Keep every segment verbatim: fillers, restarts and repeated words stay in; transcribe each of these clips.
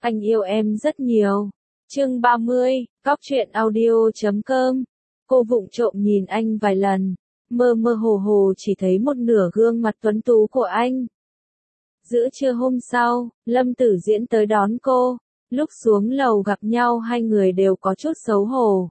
Anh yêu em rất nhiều. Chương ba mươi, Góc truyện audio chấm com. Cô vụng trộm nhìn anh vài lần, mơ mơ hồ hồ chỉ thấy một nửa gương mặt tuấn tú của anh. Giữa trưa hôm sau, Lâm Tử Diễn tới đón cô. Lúc xuống lầu gặp nhau hai người đều có chút xấu hổ.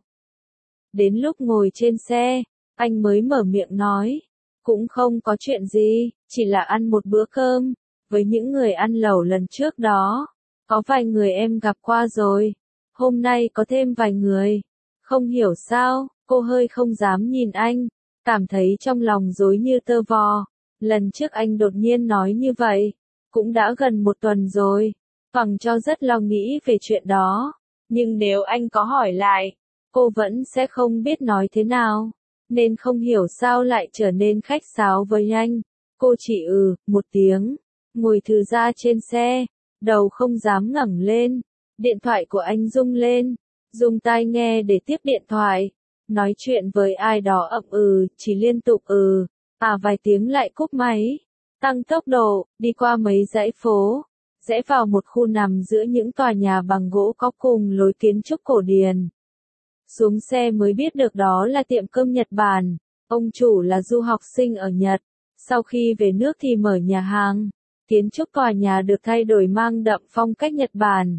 Đến lúc ngồi trên xe, anh mới mở miệng nói. Cũng không có chuyện gì, chỉ là ăn một bữa cơm. Với những người ăn lẩu lần trước đó, có vài người em gặp qua rồi. Hôm nay có thêm vài người. Không hiểu sao, cô hơi không dám nhìn anh. Cảm thấy trong lòng rối như tơ vò. Lần trước anh đột nhiên nói như vậy. Cũng đã gần một tuần rồi. Hoàng cho rất lo nghĩ về chuyện đó. Nhưng nếu anh có hỏi lại, cô vẫn sẽ không biết nói thế nào. Nên không hiểu sao lại trở nên khách sáo với anh. Cô chỉ ừ, một tiếng. Ngồi thư ra trên xe. Đầu không dám ngẩng lên. Điện thoại của anh rung lên. Dùng tai nghe để tiếp điện thoại. Nói chuyện với ai đó ậm ừ, chỉ liên tục ừ. À vài tiếng lại cúp máy. Tăng tốc độ, đi qua mấy dãy phố. Rẽ vào một khu nằm giữa những tòa nhà bằng gỗ có cùng lối kiến trúc cổ điển. Xuống xe mới biết được đó là tiệm cơm Nhật Bản. Ông chủ là du học sinh ở Nhật. Sau khi về nước thì mở nhà hàng. Kiến trúc tòa nhà được thay đổi mang đậm phong cách Nhật Bản.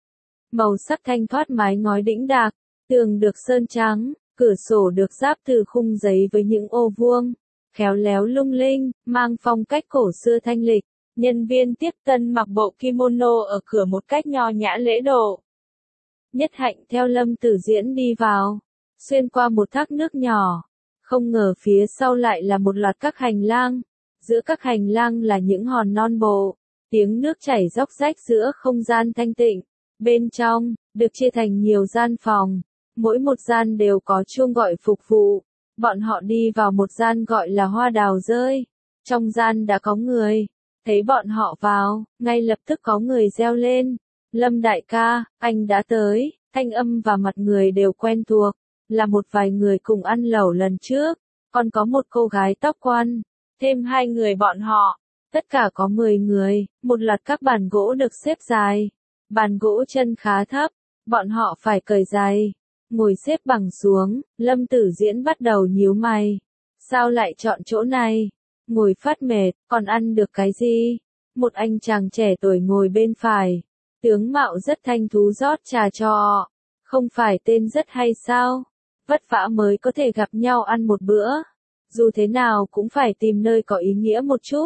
Màu sắc thanh thoát mái ngói đĩnh đạc, tường được sơn trắng, cửa sổ được ráp từ khung giấy với những ô vuông, khéo léo lung linh, mang phong cách cổ xưa thanh lịch. Nhân viên tiếp tân mặc bộ kimono ở cửa một cách nho nhã lễ độ. Nhất Hạnh theo Lâm Tử Diễn đi vào, xuyên qua một thác nước nhỏ. Không ngờ phía sau lại là một loạt các hành lang. Giữa các hành lang là những hòn non bộ, tiếng nước chảy róc rách giữa không gian thanh tịnh. Bên trong, được chia thành nhiều gian phòng, mỗi một gian đều có chuông gọi phục vụ. Bọn họ đi vào một gian gọi là Hoa Đào Rơi. Trong gian đã có người, thấy bọn họ vào, ngay lập tức có người reo lên. Lâm đại ca, anh đã tới, thanh âm và mặt người đều quen thuộc, là một vài người cùng ăn lẩu lần trước, còn có một cô gái tóc quăn, thêm hai người bọn họ, tất cả có mười người, một loạt các bàn gỗ được xếp dài. Bàn gỗ chân khá thấp, bọn họ phải cởi giày, ngồi xếp bằng xuống. Lâm Tử Diễn bắt đầu nhíu mày. Sao lại chọn chỗ này? Ngồi phát mệt, còn ăn được cái gì? Một anh chàng trẻ tuổi ngồi bên phải. Tướng mạo rất thanh thú rót trà cho. Không phải tên rất hay sao? Vất vả mới có thể gặp nhau ăn một bữa. Dù thế nào cũng phải tìm nơi có ý nghĩa một chút.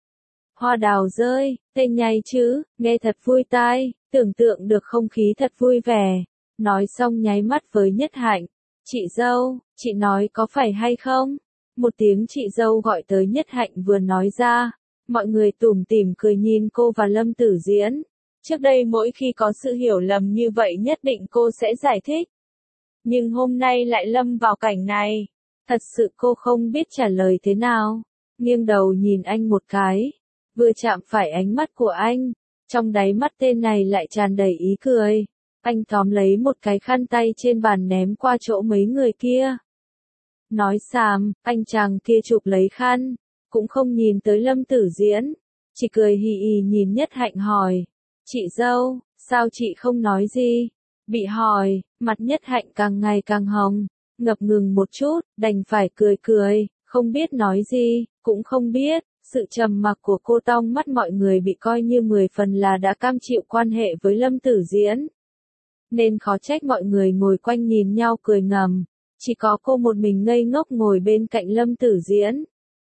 Hoa Đào Rơi, tên nhây chứ, nghe thật vui tai, tưởng tượng được không khí thật vui vẻ. Nói xong nháy mắt với Nhất Hạnh. Chị dâu, chị nói có phải hay không? Một tiếng chị dâu gọi tới Nhất Hạnh vừa nói ra. Mọi người tủm tỉm cười nhìn cô và Lâm Tử Diễn. Trước đây mỗi khi có sự hiểu lầm như vậy nhất định cô sẽ giải thích. Nhưng hôm nay lại lâm vào cảnh này. Thật sự cô không biết trả lời thế nào. Nghiêng đầu nhìn anh một cái. Vừa chạm phải ánh mắt của anh, trong đáy mắt tên này lại tràn đầy ý cười. Anh tóm lấy một cái khăn tay trên bàn ném qua chỗ mấy người kia. Nói xàm, anh chàng kia chụp lấy khăn, cũng không nhìn tới Lâm Tử Diễn, chỉ cười hì hì nhìn Nhất Hạnh hỏi. Chị dâu, sao chị không nói gì? Bị hỏi, mặt Nhất Hạnh càng ngày càng hồng, ngập ngừng một chút, đành phải cười cười, không biết nói gì, cũng không biết. Sự trầm mặc của cô trong mắt mọi người bị coi như mười phần là đã cam chịu quan hệ với Lâm Tử Diễn. Nên khó trách mọi người ngồi quanh nhìn nhau cười ngầm. Chỉ có cô một mình ngây ngốc ngồi bên cạnh Lâm Tử Diễn.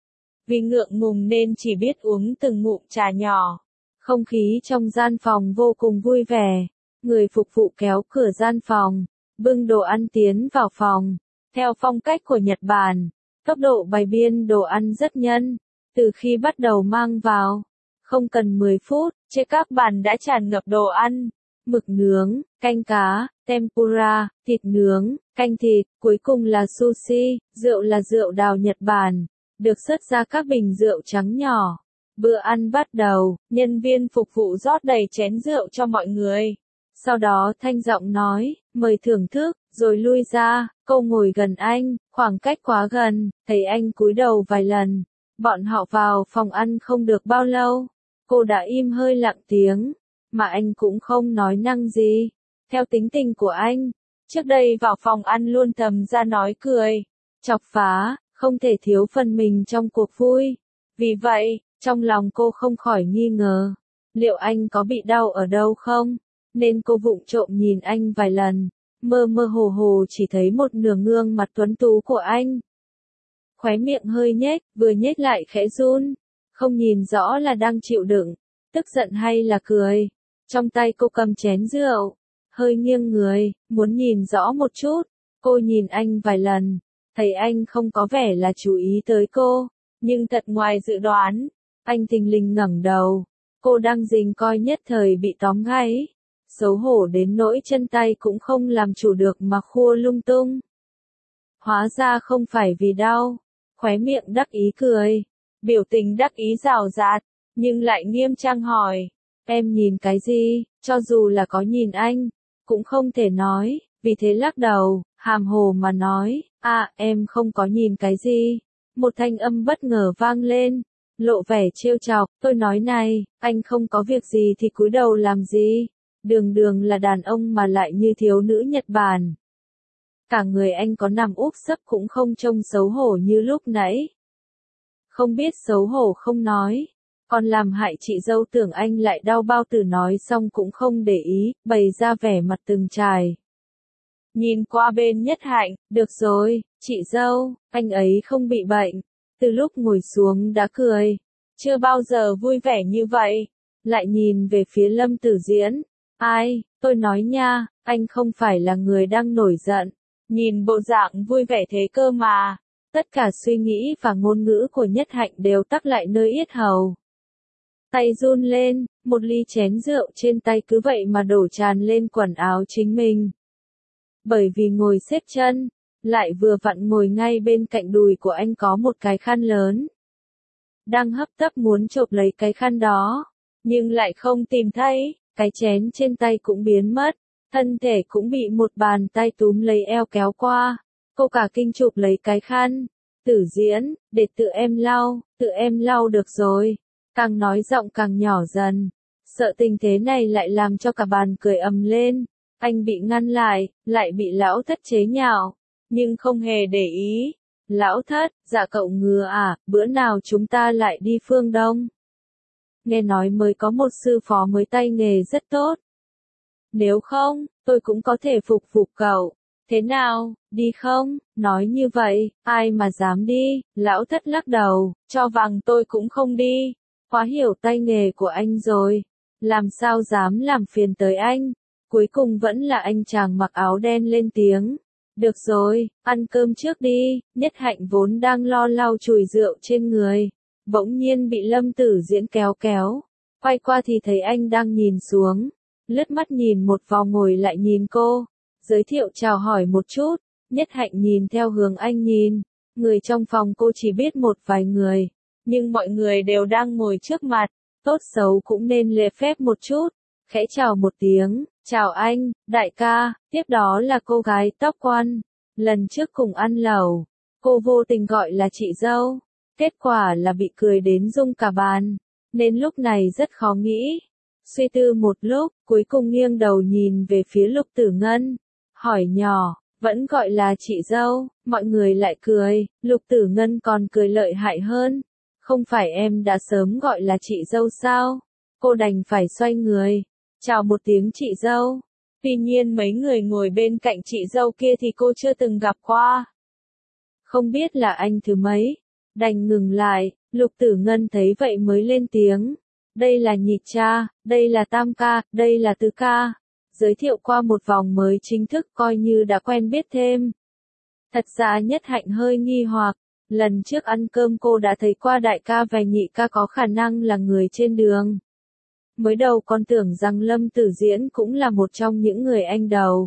Vì ngượng ngùng nên chỉ biết uống từng ngụm trà nhỏ. Không khí trong gian phòng vô cùng vui vẻ. Người phục vụ kéo cửa gian phòng, bưng đồ ăn tiến vào phòng. Theo phong cách của Nhật Bản, tốc độ bày biên đồ ăn rất nhanh. Từ khi bắt đầu mang vào, không cần mười phút, trên các bàn đã tràn ngập đồ ăn. Mực nướng, canh cá, tempura, thịt nướng, canh thịt, cuối cùng là sushi, rượu là rượu đào Nhật Bản, được xuất ra các bình rượu trắng nhỏ. Bữa ăn bắt đầu, nhân viên phục vụ rót đầy chén rượu cho mọi người. Sau đó thanh giọng nói, mời thưởng thức, rồi lui ra, cô ngồi gần anh, khoảng cách quá gần, thấy anh cúi đầu vài lần. Bọn họ vào phòng ăn không được bao lâu. Cô đã im hơi lặng tiếng. mà anh cũng không nói năng gì. Theo tính tình của anh, trước đây vào phòng ăn luôn thầm ra nói cười, chọc phá, không thể thiếu phần mình trong cuộc vui. Vì vậy, trong lòng cô không khỏi nghi ngờ, liệu anh có bị đau ở đâu không? Nên cô vụng trộm nhìn anh vài lần, mơ mơ hồ hồ chỉ thấy một nửa gương mặt tuấn tú của anh. Khóe miệng hơi nhếch, vừa nhếch lại khẽ run, không nhìn rõ là đang chịu đựng, tức giận hay là cười. Trong tay cô cầm chén rượu, hơi nghiêng người, muốn nhìn rõ một chút. Cô nhìn anh vài lần, thấy anh không có vẻ là chú ý tới cô, nhưng thật ngoài dự đoán, anh thình lình ngẩng đầu. Cô đang rình coi nhất thời bị tóm gáy, xấu hổ đến nỗi chân tay cũng không làm chủ được mà khua lung tung. Hóa ra không phải vì đau, khóe miệng đắc ý cười, biểu tình đắc ý rào rạt, nhưng lại nghiêm trang hỏi, em nhìn cái gì? Cho dù là có nhìn anh, cũng không thể nói, vì thế lắc đầu, hàm hồ mà nói, à, em không có nhìn cái gì. Một thanh âm bất ngờ vang lên, lộ vẻ trêu chọc, tôi nói này, anh không có việc gì thì cúi đầu làm gì? Đường đường là đàn ông mà lại như thiếu nữ Nhật Bản. Cả người anh có nằm úp sấp cũng không trông xấu hổ như lúc nãy. Không biết xấu hổ không nói, còn làm hại chị dâu tưởng anh lại đau bao tử, nói xong cũng không để ý, bày ra vẻ mặt từng trải. Nhìn qua bên Nhất Hạnh, được rồi, chị dâu, anh ấy không bị bệnh. Từ lúc ngồi xuống đã cười, chưa bao giờ vui vẻ như vậy. Lại nhìn về phía Lâm Tử Diễn, ai, tôi nói nha, anh không phải là người đang nổi giận. Nhìn bộ dạng vui vẻ thế cơ mà. Tất cả suy nghĩ và ngôn ngữ của Nhất Hạnh đều tắc lại nơi yết hầu. Tay run lên, một ly chén rượu trên tay cứ vậy mà đổ tràn lên quần áo chính mình. Bởi vì ngồi xếp chân, lại vừa vặn ngồi ngay bên cạnh đùi của anh có một cái khăn lớn. Đang hấp tấp muốn chộp lấy cái khăn đó, nhưng lại không tìm thấy, cái chén trên tay cũng biến mất, thân thể cũng bị một bàn tay túm lấy eo kéo qua. Cô cả kinh chụp lấy cái khăn, Tử Diễn, để tự em lau, tự em lau được rồi. Càng nói giọng càng nhỏ dần, sợ tình thế này lại làm cho cả bàn cười ầm lên. Anh bị ngăn lại, lại bị lão thất chế nhạo, nhưng không hề để ý. Lão thất, dạ cậu ngừa à, bữa nào chúng ta lại đi phương Đông. Nghe nói mới có một sư phó mới tay nghề rất tốt. Nếu không, tôi cũng có thể phục vụ cậu. Thế nào, đi không? Nói như vậy, ai mà dám đi? Lão thất lắc đầu, cho vàng tôi cũng không đi. Quá hiểu tay nghề của anh rồi. Làm sao dám làm phiền tới anh? Cuối cùng vẫn là anh chàng mặc áo đen lên tiếng. Được rồi, ăn cơm trước đi. Nhất Hạnh vốn đang lo lau chùi rượu trên người, bỗng nhiên bị Lâm Tử Diễn kéo kéo. Quay qua thì thấy anh đang nhìn xuống, lướt mắt nhìn một vòng ngồi lại nhìn cô, giới thiệu chào hỏi một chút. Nhất Hạnh nhìn theo hướng anh nhìn, người trong phòng cô chỉ biết một vài người, nhưng mọi người đều đang ngồi trước mặt, tốt xấu cũng nên lễ phép một chút. Khẽ chào một tiếng, chào anh, đại ca, tiếp đó là cô gái tóc quăn, lần trước cùng ăn lẩu, cô vô tình gọi là chị dâu, kết quả là bị cười đến rung cả bàn, nên lúc này rất khó nghĩ. Suy tư một lúc, cuối cùng nghiêng đầu nhìn về phía Lục Tử Ngân, hỏi nhỏ, vẫn gọi là chị dâu, mọi người lại cười, Lục Tử Ngân còn cười lợi hại hơn, không phải em đã sớm gọi là chị dâu sao? Cô đành phải xoay người, chào một tiếng chị dâu. Tuy nhiên mấy người ngồi bên cạnh chị dâu kia thì cô chưa từng gặp qua. Không biết là anh thứ mấy, đành ngừng lại. Lục Tử Ngân thấy vậy mới lên tiếng. Đây là nhị cha, đây là tam ca, đây là tứ ca. Giới thiệu qua một vòng mới chính thức coi như đã quen biết thêm. Thật ra Nhất Hạnh hơi nghi hoặc, lần trước ăn cơm cô đã thấy qua đại ca và nhị ca có khả năng là người trên đường. Mới đầu con tưởng rằng Lâm Tử Diễn cũng là một trong những người anh đầu.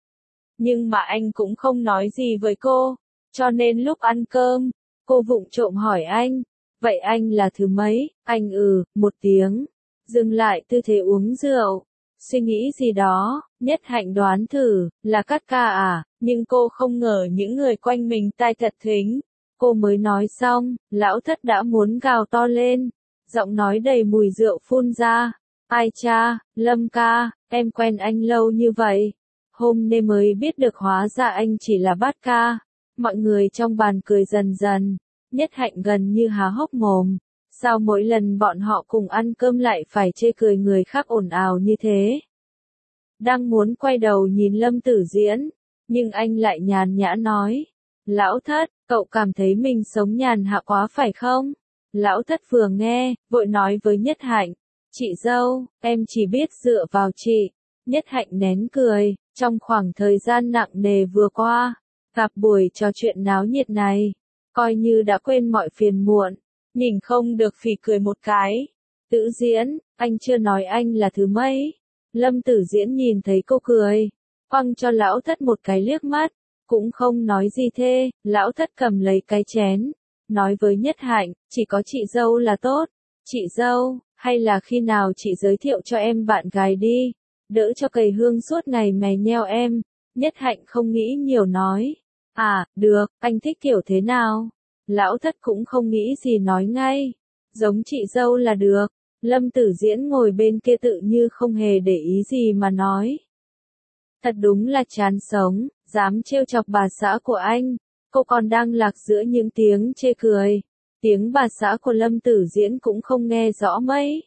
Nhưng mà anh cũng không nói gì với cô, cho nên lúc ăn cơm, cô vụng trộm hỏi anh, vậy anh là thứ mấy? Anh ừ, một tiếng, dừng lại tư thế uống rượu, suy nghĩ gì đó. Nhất Hạnh đoán thử, là Cát ca à, nhưng cô không ngờ những người quanh mình tai thật thính. Cô mới nói xong, lão thất đã muốn gào to lên, giọng nói đầy mùi rượu phun ra. Ai cha, Lâm ca, em quen anh lâu như vậy. Hôm nay mới biết được hóa ra anh chỉ là Bát ca. Mọi người trong bàn cười dần dần. Nhất Hạnh gần như há hốc mồm. Sao mỗi lần bọn họ cùng ăn cơm lại phải chê cười người khác ồn ào như thế? Đang muốn quay đầu nhìn Lâm Tử Diễn, nhưng anh lại nhàn nhã nói. Lão thất, cậu cảm thấy mình sống nhàn hạ quá phải không? Lão thất vừa nghe, vội nói với Nhất Hạnh. Chị dâu, em chỉ biết dựa vào chị. Nhất Hạnh nén cười, trong khoảng thời gian nặng nề vừa qua, gặp buổi trò chuyện náo nhiệt này, coi như đã quên mọi phiền muộn, nhìn không được phì cười một cái. Tử Diễn, anh chưa nói anh là thứ mấy. Lâm Tử Diễn nhìn thấy cô cười, quăng cho lão thất một cái liếc mắt, cũng không nói gì thê. Lão thất cầm lấy cái chén, nói với Nhất Hạnh, chỉ có chị dâu là tốt. Chị dâu, hay là khi nào chị giới thiệu cho em bạn gái đi, đỡ cho cầy hương suốt ngày mè nheo em. Nhất Hạnh không nghĩ nhiều nói. À, được, anh thích kiểu thế nào? Lão thất cũng không nghĩ gì nói ngay. Giống chị dâu là được. Lâm Tử Diễn ngồi bên kia tự như không hề để ý gì mà nói. Thật đúng là chán sống, dám trêu chọc bà xã của anh. Cô còn đang lạc giữa những tiếng chê cười. Tiếng bà xã của Lâm Tử Diễn cũng không nghe rõ mấy.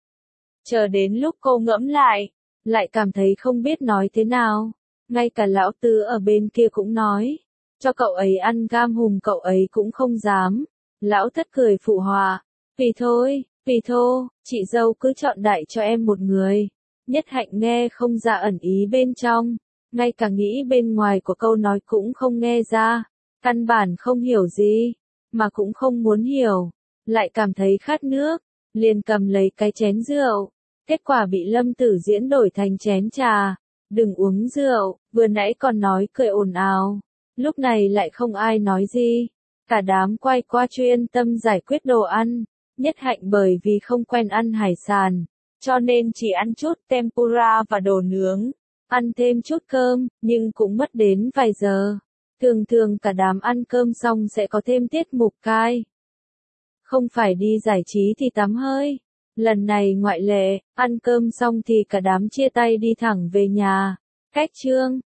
Chờ đến lúc cô ngẫm lại, lại cảm thấy không biết nói thế nào. Ngay cả lão tứ ở bên kia cũng nói. Cho cậu ấy ăn cam hùm cậu ấy cũng không dám. Lão thất cười phụ họa. Vì thôi, vì thô, chị dâu cứ chọn đại cho em một người. Nhất Hạnh nghe không ra ẩn ý bên trong. Ngay cả nghĩ bên ngoài của câu nói cũng không nghe ra. Căn bản không hiểu gì, mà cũng không muốn hiểu. Lại cảm thấy khát nước, liền cầm lấy cái chén rượu. Kết quả bị Lâm Tử Diễn đổi thành chén trà. Đừng uống rượu, vừa nãy còn nói cười ồn ào. Lúc này lại không ai nói gì. Cả đám quay qua chuyên tâm giải quyết đồ ăn. Nhất Hạnh bởi vì không quen ăn hải sản, cho nên chỉ ăn chút tempura và đồ nướng. Ăn thêm chút cơm, nhưng cũng mất đến vài giờ. Thường thường cả đám ăn cơm xong sẽ có thêm tiết mục cai. Không phải đi giải trí thì tắm hơi. Lần này ngoại lệ, ăn cơm xong thì cả đám chia tay đi thẳng về nhà. Cách chương